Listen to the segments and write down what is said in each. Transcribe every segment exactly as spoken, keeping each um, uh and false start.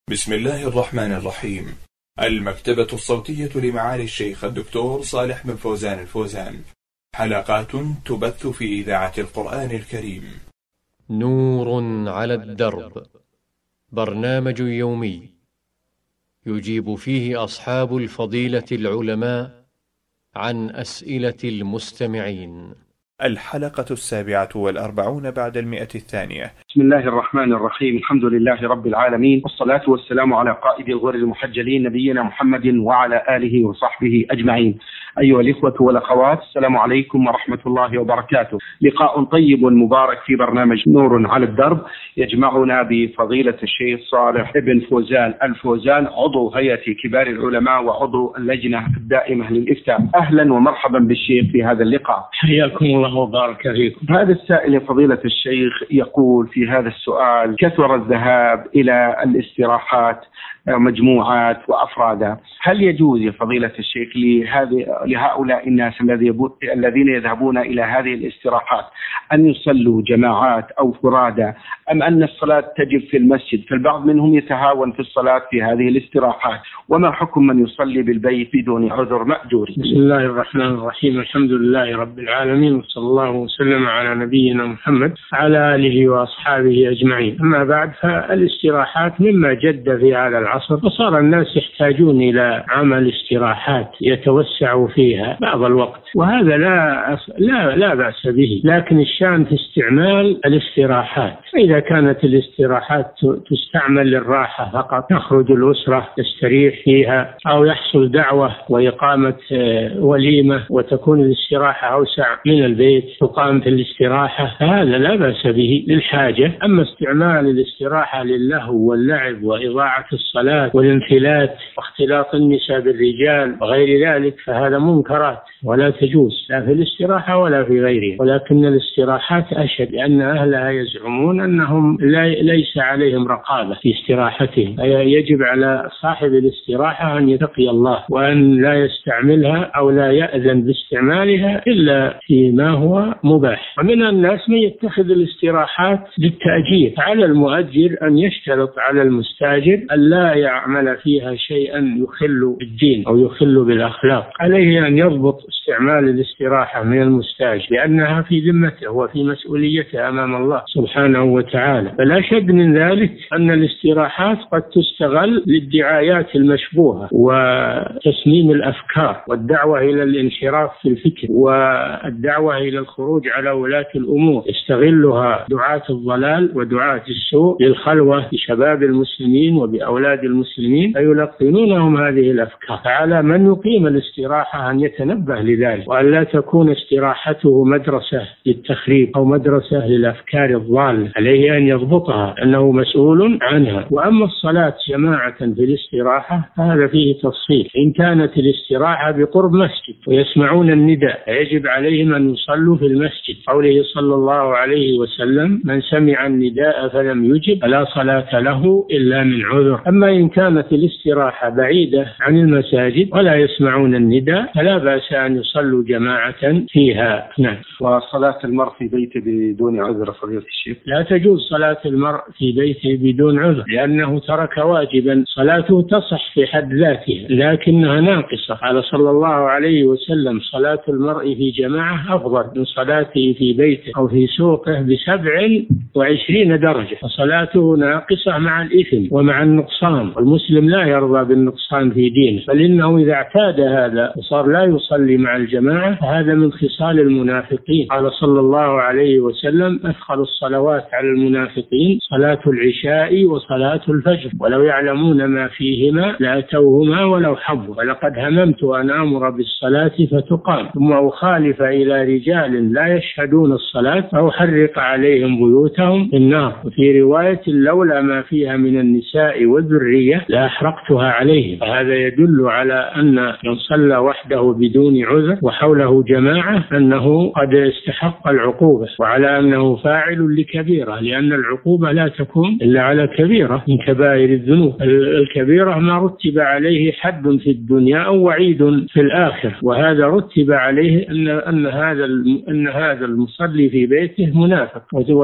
بسم الله الرحمن الرحيم. المكتبة الصوتية لمعالي الشيخ الدكتور صالح بن فوزان الفوزان، حلقات تبث في إذاعة القرآن الكريم. نور على الدرب، برنامج يومي يجيب فيه أصحاب الفضيلة العلماء عن أسئلة المستمعين. الحلقة السابعة والأربعون بعد المئة الثانية. بسم الله الرحمن الرحيم. الحمد لله رب العالمين، والصلاة والسلام على قائد الغر المحجلين نبينا محمد وعلى آله وصحبه أجمعين. أيها الإخوة والأخوات، السلام عليكم ورحمة الله وبركاته. لقاء طيب مبارك في برنامج نور على الدرب يجمعنا بفضيلة الشيخ صالح بن فوزان الفوزان، عضو هيئة كبار العلماء وعضو اللجنة الدائمة للإفتاء. أهلا ومرحبا بالشيخ في هذا اللقاء. حياكم الله وبارك فيكم. هذا السائل فضيلة الشيخ يقول في هذا السؤال: كثر الذهاب إلى الاستراحات مجموعات وأفرادا، هل يجوز يا فضيلة الشيخ لهذه لهؤلاء الناس الذين يذهبون إلى هذه الاستراحات أن يصلوا جماعات أو فرادا، أم أن الصلاة تجب في المسجد؟ فالبعض منهم يتهاون في الصلاة في هذه الاستراحات، وما حكم من يصلي بالبيت بدون عذر مأجور؟ بسم الله الرحمن الرحيم. الحمد لله رب العالمين، وصلى الله وسلم على نبينا محمد على آله وأصحابه أجمعين. أما بعد، فالاستراحات مما جد في هذا العصر، وصار الناس يحتاجون إلى عمل استراحات يتوسعوا فيها بعض الوقت، وهذا لا لا لا بأس به، لكن الشأن في استعمال الاستراحات. إذا كانت الاستراحات تستعمل للراحة فقط، تخرج الأسرة تستريح فيها، أو يحصل دعوة وإقامة وليمة وتكون الاستراحة أوسع من البيت تقام في الاستراحة، فهذا لا بأس به للحاجة. أما استعمال الاستراحة للهو واللعب وإضاعة الصلاة والانفلات واختلاط النساء بالرجال وغير ذلك، فهذا منكرات ولا تجوز لا في الاستراحة ولا في غيرها. ولكن الاستراحات أشد، لأن أهلها يزعمون أنهم ليس عليهم رقابة في استراحتهم. يجب على صاحب الاستراحة أن يتقي الله، وأن لا يستعملها أو لا يأذن باستعمالها إلا فيما هو مباح. ومن الناس من يتخذ الاستراحات للتأجير، على المؤجر أن يشترط على المستأجر أن لا يعمل فيها شيئا يخل بالدين أو يخل بالأخلاق. عليه أن يضبط استعمال الاستراحة من المستأجر، لأنها في ذمته وفي مسؤوليته أمام الله سبحانه وتعالى. فالأشد من ذلك أن الاستراحات قد تستغل للدعايات المشبوهة وتسميم الأفكار والدعوة إلى الانحراف في الفكر والدعوة إلى الخروج على ولاة الأمور. يستغلها دعاة الضلال ودعاة السوء للخلوة بشباب المسلمين وبأولاد المسلمين، فيلقنونهم هذه الأفكار. فعلى من يقيم الاستراحة أن يتنبه لذلك، وأن لا تكون استراحته مدرسة للتخريب أو مدرسة للأفكار الضالة. عليه أن يضبطها أنه مسؤول عنها. وأما الصلاة جماعة في الاستراحة فهذا فيه تفصيل. إن كانت الاستراحة بقرب مسجد ويسمعون النداء، يجب عليهم أن يصلوا في المسجد. قوله صلى الله عليه وسلم: من سمع النداء فلم يجب فلا صلاة له إلا من عذر. أما إن كانت الاستراحة بعيدة عن المساجد ولا يسمعون النداء فلا بأس أن يصلوا جماعة فيها. نعم. وصلاة المرء في بيته بدون عذر فضيلة الشيخ؟ لا تجوز صلاة المرء في بيته بدون عذر، لأنه ترك واجبا صلاته تصح في حد ذاتها لكنها ناقصة. قال صلى الله عليه وسلم: صلاة المرء في جماعة أفضل من صلاته في بيته أو في سوقه بسبع وعشرين درجة، فصلاته ناقصة مع الإثم ومع النقصان، والمسلم لا يرضى بالنقصان في دينه. بل إنه إذا اعتاد هذا وصار لا يصلي مع الجماعة فهذا من خصال المنافقين. قال صلى الله عليه وسلم: أثقل الصلوات على المنافقين صلاة العشاء وصلاة الفجر، ولو يعلمون ما فيهما لأتوهما ولو حبوا، ولقد هممت أن أمر بالصلاة فتقام ثم أخالف إلى رجال لا يشهدون الصلاة أو حرق عليهم بيوتهم في النار. وفي رواية: لولا ما فيها من النساء والذرية لأحرقتها عليهم. فهذا يدل على أن من صلى وحده بدون عذر وحوله جماعة أنه قد استحق العقوبة، وعلى أنه فاعل لكبيرة، لأن العقوبة لا تكون إلا على كبيرة من كبائر الذنوب. الكبيرة ما رتب عليه حد في الدنيا أو وعيد في الآخرة، وهذا رتب عليه أن, أن هذا أن هذا المصلي في بيته منافق،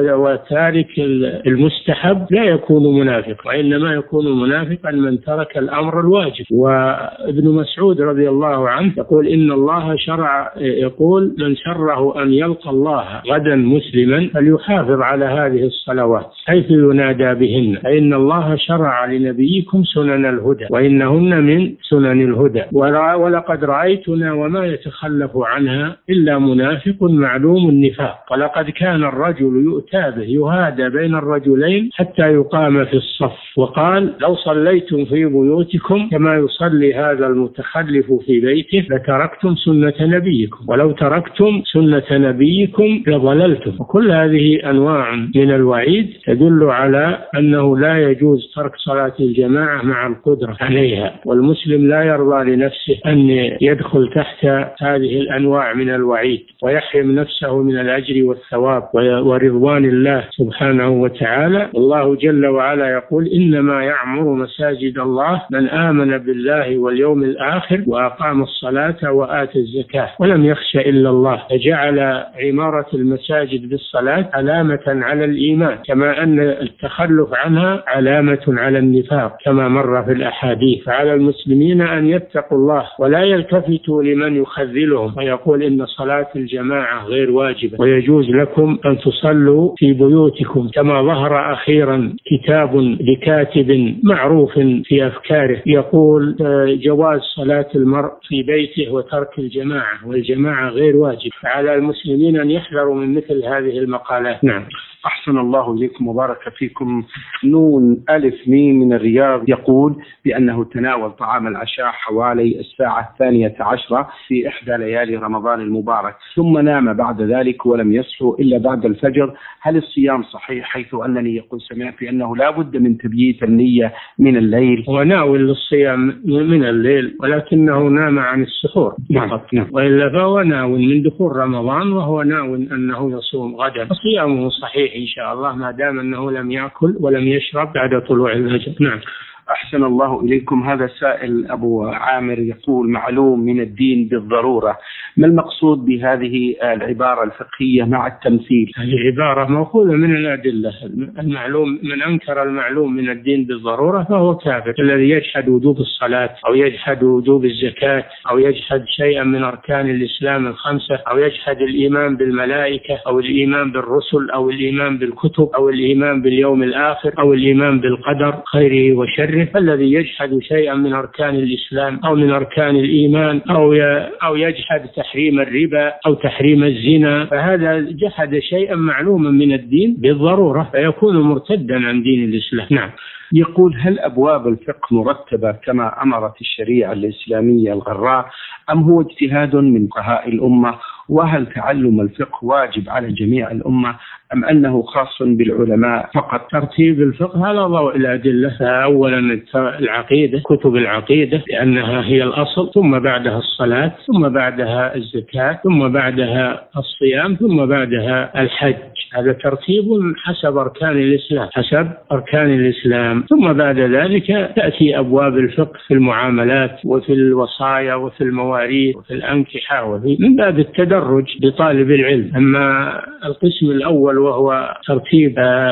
وتارك المستحب لا يكون منافق، وإنما يكون منافقا من ترك الأمر الواجب. وابن مسعود رضي الله عنه يقول إن الله شرع، يقول من شره أن يلقى الله غدا مسلما فليحافظ على هذه الصلوات حيث ينادى بهن، فإن الله شرع لنبيكم سنن الهدى وإنهن من سنن الهدى، ولقد رأيتنا وما يتخلف عنها إلا منافق معلوم النفاق، ولقد كان الرجل يؤتى به يهادى بين الرجلين حتى يقام في الصف، وقال لو صليتم في بيوتكم كما يصلي هذا المتخلف في بيته لتركتم سنة نبيكم، ولو تركتم سنة نبيكم لضللتم. وكل هذه أنواع من الوعيد تدل على أنه لا يجوز ترك صلاة الجماعة مع القدرة عليها، والمسلم لا يرضى لنفسه أن يدخل تحت هذه الأنواع من الوعيد ويحرم نفسه من الأجر والثواب ورضوان الله سبحانه وتعالى. الله جل وعلا يقول إنما يعمر مساجد الله من آمن بالله واليوم الآخر وأقام الصلاة وآتى الزكاة ولم يخش إلا الله، فجعل عمارة المساجد بالصلاة علامة على الإيمان، كما أن التخلف عنها علامة على النفاق كما مر في الأحاديث. فعلى المسلمين أن يتقوا الله ولا يلتفتوا لمن يخذلهم ويقول إن صلاة الجماعة غير واجبة ويجوز لكم أن تصلوا في بيوتكم، كما ظهر أخيرا كتاب لكاتب معروف في أفكاره يقول جواز صلاة المرء في بيته وترك الجماعة، والجماعة غير واجب. فعلى المسلمين أن يحذروا من مثل هذه المقالات. نعم. أحسن الله إليكم وبارك فيكم. نون ألف ميم من الرياض يقول بأنه تناول طعام العشاء حوالي الساعة الثانية عشرة في إحدى ليالي رمضان المبارك، ثم نام بعد ذلك ولم يصحو إلا بعد الفجر، هل الصيام صحيح؟ حيث أنني يقول سمعت بأنه لا بد من تبييت النية من الليل. وناول للصيام من الليل ولكنه نام عن السحور فقط، نعم. وإلا فهو ناول من دخول رمضان وهو ناول أنه يصوم غدا، صيامه صحيح إن شاء الله ما دام أنه لم يأكل ولم يشرب بعد طلوع الفجر. نعم. أحسن الله إليكم. هذا سائل أبو عامر يقول معلوم من الدين بالضرورة، ما المقصود بهذه العبارة الفقهية مع التمثيل؟ هذه عبارة مأخوذة من الأدلة. المعلوم من أنكر المعلوم من الدين بالضرورة فهو كافر، الذي يجحد وجوب الصلاة أو يجحد وجوب الزكاة أو يجحد شيئا من أركان الإسلام الخمسة أو يجحد الإيمان بالملائكة أو الإيمان بالرسل أو الإيمان بالكتب أو الإيمان باليوم الآخر أو الإيمان بالقدر خيره وشره، الذي يجحد شيئا من أركان الإسلام أو من أركان الإيمان أو أو يجحد تحريم الربا أو تحريم الزنا، فهذا جحد شيئا معلوما من الدين بالضرورة فيكون مرتدا عن دين الإسلام. نعم. يقول هل أبواب الفقه مرتبة كما أمرت الشريعة الإسلامية الغراء أم هو اجتهاد من فقهاء الأمة؟ وهل تعلم الفقه واجب على جميع الأمة أم أنه خاص بالعلماء فقط؟ ترتيب الفقه على ضوء الأدلة. أولا العقيدة، كتب العقيدة لأنها هي الأصل، ثم بعدها الصلاة، ثم بعدها الزكاة، ثم بعدها الصيام، ثم بعدها الحج. هذا ترتيب حسب أركان الإسلام حسب أركان الإسلام. ثم بعد ذلك تأتي أبواب الفقه في المعاملات وفي الوصايا وفي المواريث وفي الأنكحة وفي من باب التدرج لطالب العلم. أما القسم الأول وهو ترتيب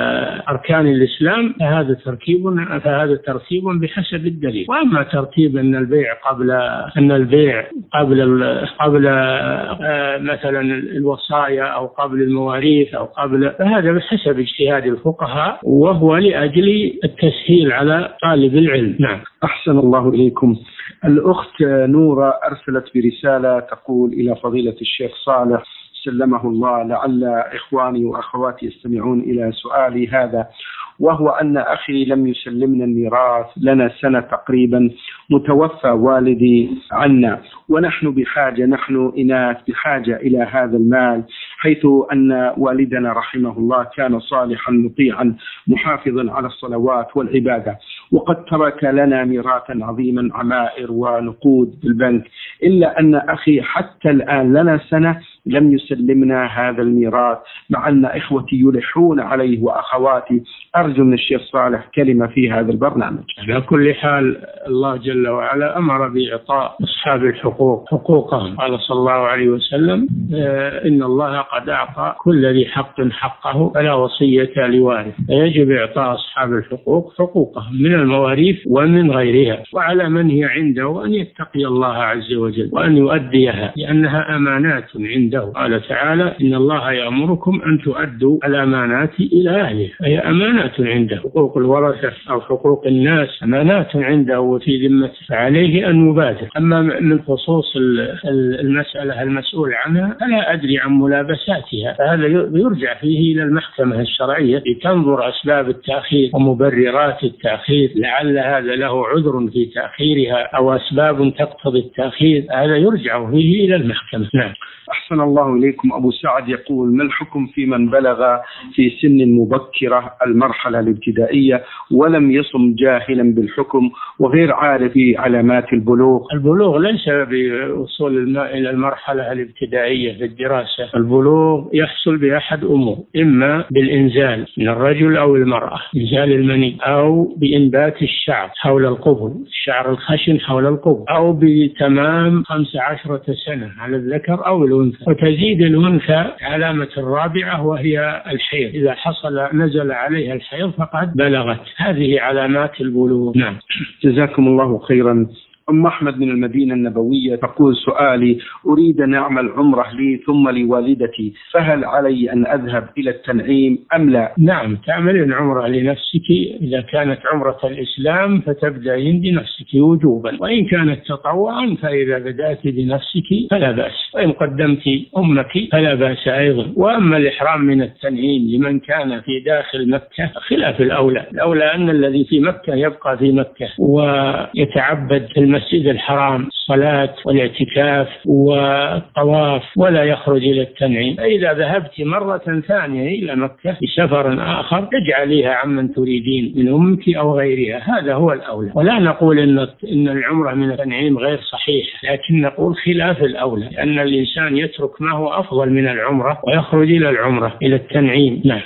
أركان الإسلام فهذا ترتيب فهذا ترتيب بحسب الدليل. وأما ترتيب أن البيع قبل أن البيع قبل قبل مثلا الوصايا أو قبل المواريث أو قبل، فهذا بحسب اجتهاد الفقهاء وهو لأجل التسهيل على طالب العلم. نعم. أحسن الله إليكم. الأخت نورة أرسلت برسالة تقول إلى فضيلة الشيخ صالح سلمه الله، لعل إخواني وأخواتي يستمعون إلى سؤالي هذا، وهو أن أخي لم يسلمنا الميراث لنا سنة تقريبا، متوفى والدي عنا ونحن بحاجة نحن إناث بحاجة إلى هذا المال، حيث أن والدنا رحمه الله كان صالحا مطيعا محافظا على الصلوات والعبادة، وقد ترك لنا ميراثا عظيما عمائر ونقود بالبنك، إلا أن أخي حتى الآن لنا سنة لم يسلمنا هذا الميراث، مع أن إخوتي يلحون عليه وأخواتي. أرجو من الشيخ صالح كلمة في هذا البرنامج. على كل حال الله جل وعلا أمر بإعطاء أصحاب الحقوق حقوقهم. قال صلى الله عليه وسلم إن الله قد أعطى كل ذي حق حقه فلا وصية لوارث، فيجب إعطاء أصحاب الحقوق حقوقهم من المواريث ومن غيرها، وعلى من هي عنده أن يتقي الله عز وجل وأن يؤديها لأنها أمانات عنده. قال تعالى إن الله يأمركم أن تؤدوا الأمانات إلى أهلها، هي أمانات عنده. حقوق الورثة أو حقوق الناس أمانات عنده وفي ذمته، فعليه أن يبادر. أما من خصوص المسألة المسؤول عنها فلا أدري عن ملابساتها، فهذا يرجع فيه إلى المحكمة الشرعية لتنظر أسباب التأخير ومبررات التأخير، لعل هذا له عذر في تأخيرها أو أسباب تقتضي التأخير، هذا يرجع فيه إلى المحكمة. نعم. أحسن الله إليكم. أبو سعد يقول: ما الحكم في من بلغ في سن مبكرة المرحلة الابتدائية ولم يصم جاهلا بالحكم وغير عارف علامات البلوغ؟ البلوغ ليس بوصول الماء إلى المرحلة الابتدائية في الدراسة، البلوغ يحصل بأحد أمور: إما بالإنزال من الرجل أو المرأة، إنزال المني، أو بإنبات الشعر حول القبل، الشعر الخشن حول القبل، أو بتمام خمس عشرة سنة على الذكر أو الأنثى. وتزيد الأنثى علامة الرابعة وهي الحيض، إذا حصل نزل عليها الحيض فقد بلغت. هذه علامات البلوغ. نعم. جزاكم الله خيرا. أم أحمد من المدينة النبوية تقول: سؤالي: أريد أن أعمل عمرة لي ثم لوالدتي، فهل علي أن أذهب إلى التنعيم أم لا؟ نعم، تعملين عمرة لنفسك. إذا كانت عمرة الإسلام فتبدأين بنفسك وجوبا، وإن كانت تطوعا فإذا بدأت بنفسك فلا بأس، وإن قدمت أمك فلا بأس أيضا. وأما الإحرام من التنعيم لمن كان في داخل مكة خلاف الأولى، الأولى أن الذي في مكة يبقى في مكة ويتعبد في المسجد الحرام، الصلاة والاعتكاف والطواف، ولا يخرج إلى التنعيم. فإذا ذهبت مرة ثانية إلى مكة بسفر آخر اجعليها عمن تريدين من أمك أو غيرها، هذا هو الأولى. ولا نقول إن إن العمرة من التنعيم غير صحيح، لكن نقول خلاف الأولى، لأن الإنسان يترك ما هو أفضل من العمرة ويخرج إلى العمرة إلى التنعيم. نعم.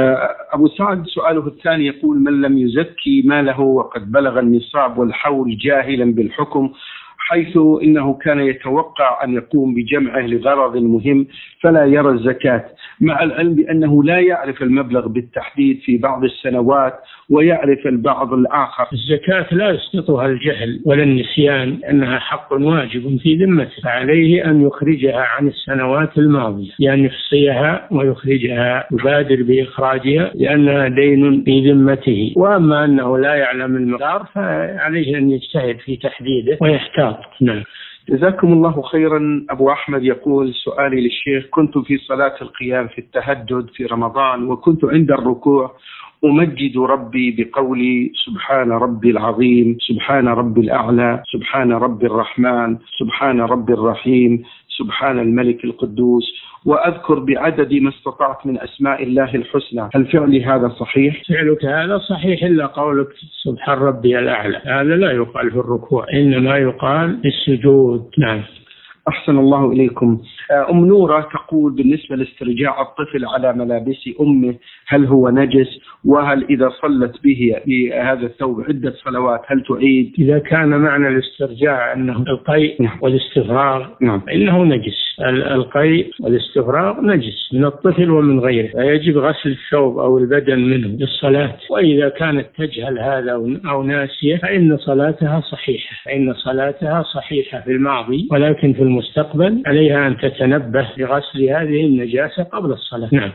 أبو سعد سؤاله الثاني يقول: من لم يزكي ماله وقد بلغ النصاب والحول جاهلا بالحكم، حيث إنه كان يتوقع أن يقوم بجمعه لغرض مهم فلا يرى الزكاة، مع العلم بأنه لا يعرف المبلغ بالتحديد في بعض السنوات ويعرف البعض الآخر؟ الزكاة لا يسقطها الجهل ولا النسيان، أنها حق واجب في ذمته، فعليه أن يخرجها عن السنوات الماضية، يعني يحصيها ويخرجها، يبادر بإخراجها لأنها دين في ذمته. وأما أنه لا يعلم المقدار فعليه أن يجتهد في تحديده ويحتاط. نعم. جزاكم الله خيرا. أبو أحمد يقول: سؤالي للشيخ: كنت في صلاة القيام في التهجد في رمضان، وكنت عند الركوع أمجد ربي بقولي: سبحان ربي العظيم، سبحان ربي الأعلى، سبحان ربي الرحمن، سبحان ربي الرحيم، سبحان الملك القدوس، وأذكر بعدد ما استطعت من أسماء الله الحسنى. هل فعلي هذا صحيح؟ فعلك هذا صحيح، إلا قولك سبحان ربي الأعلى، هذا لا يقال في الركوع، إنما يقال في السجود. نعم. أحسن الله إليكم. أم نورة تقول: بالنسبة لاسترجاع الطفل على ملابس أمه، هل هو نجس؟ وهل إذا صلت به بهذا الثوب عدة صلوات هل تعيد؟ إذا كان معنى الاسترجاع أنه القيء والاستفراغ نعم. إنه نجس. القيء والاستفراغ نجس من الطفل ومن غيره، فيجب غسل الثوب أو البدن منه للصلاة. وإذا كانت تجهل هذا أو ناسية فإن صلاتها صحيحة، فإن صلاتها صحيحة في الماضي، ولكن في المستقبل عليها أن تتنبه لغسل هذه النجاسة قبل الصلاة. نعم.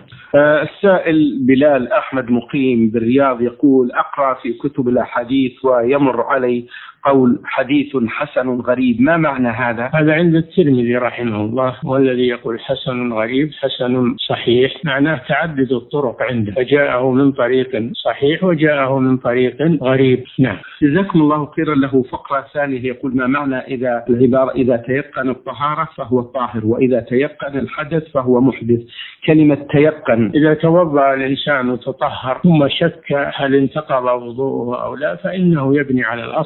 السائل بلال أحمد مقيم بالرياض يقول: أقرأ في كتب الأحاديث ويمر علي قول حديث حسن غريب، ما معنى هذا؟ هذا عند الترمذي رحمه الله، والذي يقول حسن غريب حسن صحيح، معناه تعدد الطرق عنده، فجاءه من طريق صحيح وجاءه من طريق غريب. نعم. جزاكم الله خيرا. له فقرة ثانية يقول: ما معنى إذا العبارة إذا تيقن الطهارة فهو طاهر، وإذا تيقن الحدث فهو محدث؟ كلمة تيقن: إذا توضأ الإنسان وتطهر ثم شك هل انتقض وضوءه أو لا، فإنه يبني على الأصل وهو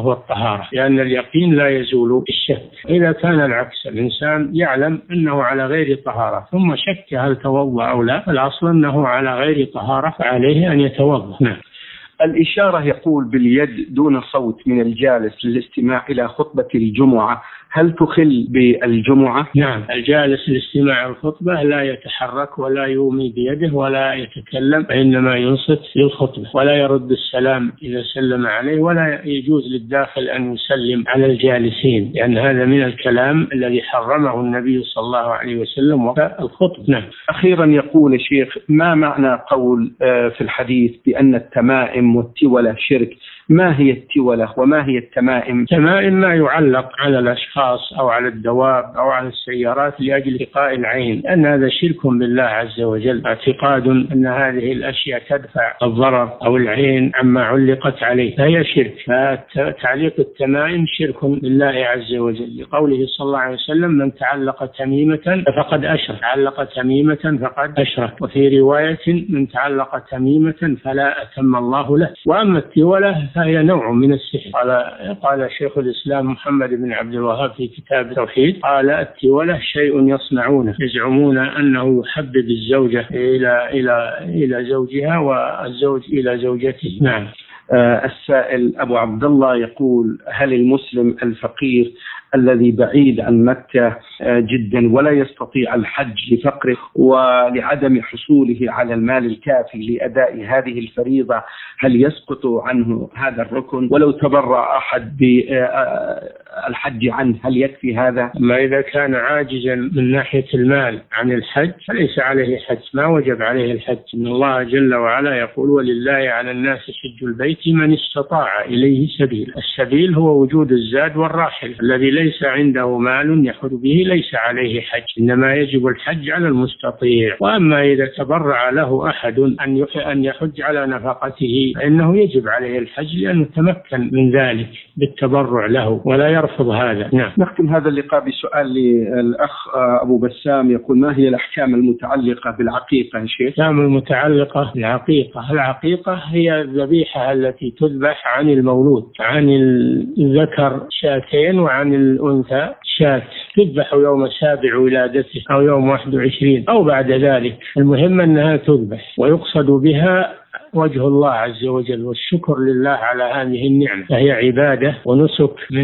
وهو الطهارة، لأن اليقين لا يزول بالشك. إذا كان العكس، الإنسان يعلم أنه على غير طهارة ثم شك هل توضأ أو لا، فالأصل أنه على غير طهارة فعليه أن يتوضأ. نعم. الإشارة يقول باليد دون صوت من الجالس للاستماع إلى خطبة الجمعة، هل تخل بالجمعة؟ نعم، الجالس لاستماع الخطبة لا يتحرك ولا يومي بيده ولا يتكلم، إنما ينصت للخطبة ولا يرد السلام إذا سلم عليه، ولا يجوز للداخل أن يسلم على الجالسين، لأن هذا من الكلام الذي حرمه النبي صلى الله عليه وسلم وقت الخطبة. نعم. أخيرا يقول الشيخ، ما معنى قول في الحديث بأن التمائم والتولة شرك؟ ما هي التولة وما هي التمائم؟ التمائم ما يعلق على الأشخاص أو على الدواب أو على السيارات لأجل لقاء العين، لأن هذا شرك بالله عز وجل، اعتقاد أن هذه الأشياء تدفع الضرر أو العين عما علقت عليه، فهي شرك. فتعليق التمائم شرك بالله عز وجل، لقوله صلى الله عليه وسلم: من تعلق تميمة فقد أشرك، تعلق تميمة فقد أشرك. وفي رواية: من تعلق تميمة فلا أتم الله له. وأما التولة فهي نوع من السحر. قال قال شيخ الإسلام محمد بن عبد الوهاب في كتاب التوحيد، قال: التولة شيء يصنعونه، يزعمون أنه يحبب الزوجة إلى إلى إلى زوجها والزوج إلى زوجته. نعم. آه السائل أبو عبد الله يقول: هل المسلم الفقير الذي بعيد عن مكة جدا ولا يستطيع الحج لفقره ولعدم حصوله على المال الكافي لأداء هذه الفريضة، هل يسقط عنه هذا الركن؟ ولو تبرع أحد بالحج عنه هل يكفي هذا؟ ما إذا كان عاجزا من ناحية المال عن الحج فليس عليه حج، ما وجب عليه الحج. إن الله جل وعلا يقول: ولله على الناس حج البيت من استطاع إليه سبيل. السبيل هو وجود الزاد والراحل. الذي ليس عنده مال يحج به ليس عليه حج، إنما يجب الحج على المستطيع. وأما إذا تبرع له أحد أن يحج على نفقته فإنه يجب عليه الحج، لأنه تمكن من ذلك بالتبرع له ولا يرفض هذا. نعم. نختم هذا اللقاء بسؤال للأخ أبو بسام، يقول: ما هي الأحكام المتعلقة بالعقيقة يا شيخ؟ الأحكام المتعلقة بالعقيقة، العقيقة هي الذبيحة التي تذبح عن المولود، عن الذكر شاتين وعن الأنثى شاة، تذبح يوم سابع ولادته أو يوم واحد وعشرين أو بعد ذلك، المهم أنها تذبح ويقصد بها وجه الله عز وجل والشكر لله على هذه النعمة، فهي عبادة ونسك من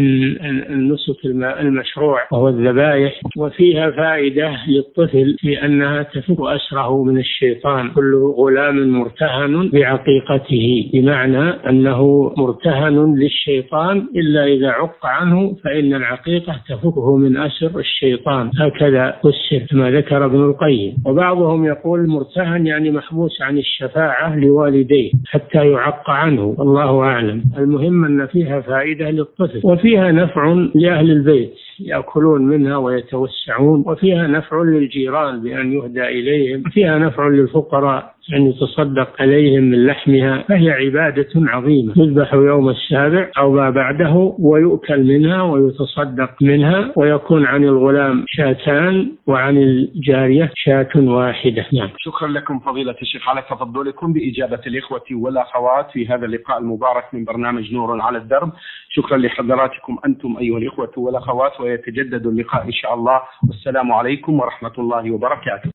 النسك المشروع وهو الذبائح. وفيها فائدة للطفل في أنها تفك أسره من الشيطان. كل غلام مرتهن بعقيقته، بمعنى أنه مرتهن للشيطان إلا إذا عق عنه فإن العقيقة تفكه من أسر الشيطان، هكذا فسر كما ذكر ابن القيم. وبعضهم يقول مرتهن يعني محبوس عن الشفاعة لوالديه حتى يعق عنه، والله أعلم. المهم أن فيها فائدة للطفل، وفيها نفع لأهل البيت يأكلون منها ويتوسعون، وفيها نفع للجيران بأن يهدى إليهم، وفيها نفع للفقراء أن يتصدق عليهم من لحمها، فهي عبادة عظيمة تذبح يوم السابع أو ما بعده ويؤكل منها ويتصدق منها، ويكون عن الغلام شاتان وعن الجارية شاة واحدة. نعم. شكرا لكم فضيلة الشيخ على تفضلكم بإجابة الإخوة والأخوات في هذا اللقاء المبارك من برنامج نور على الدرب. شكرا لحضراتكم أنتم أيها الإخوة والأخوات، ويتجدد اللقاء إن شاء الله، والسلام عليكم ورحمة الله وبركاته.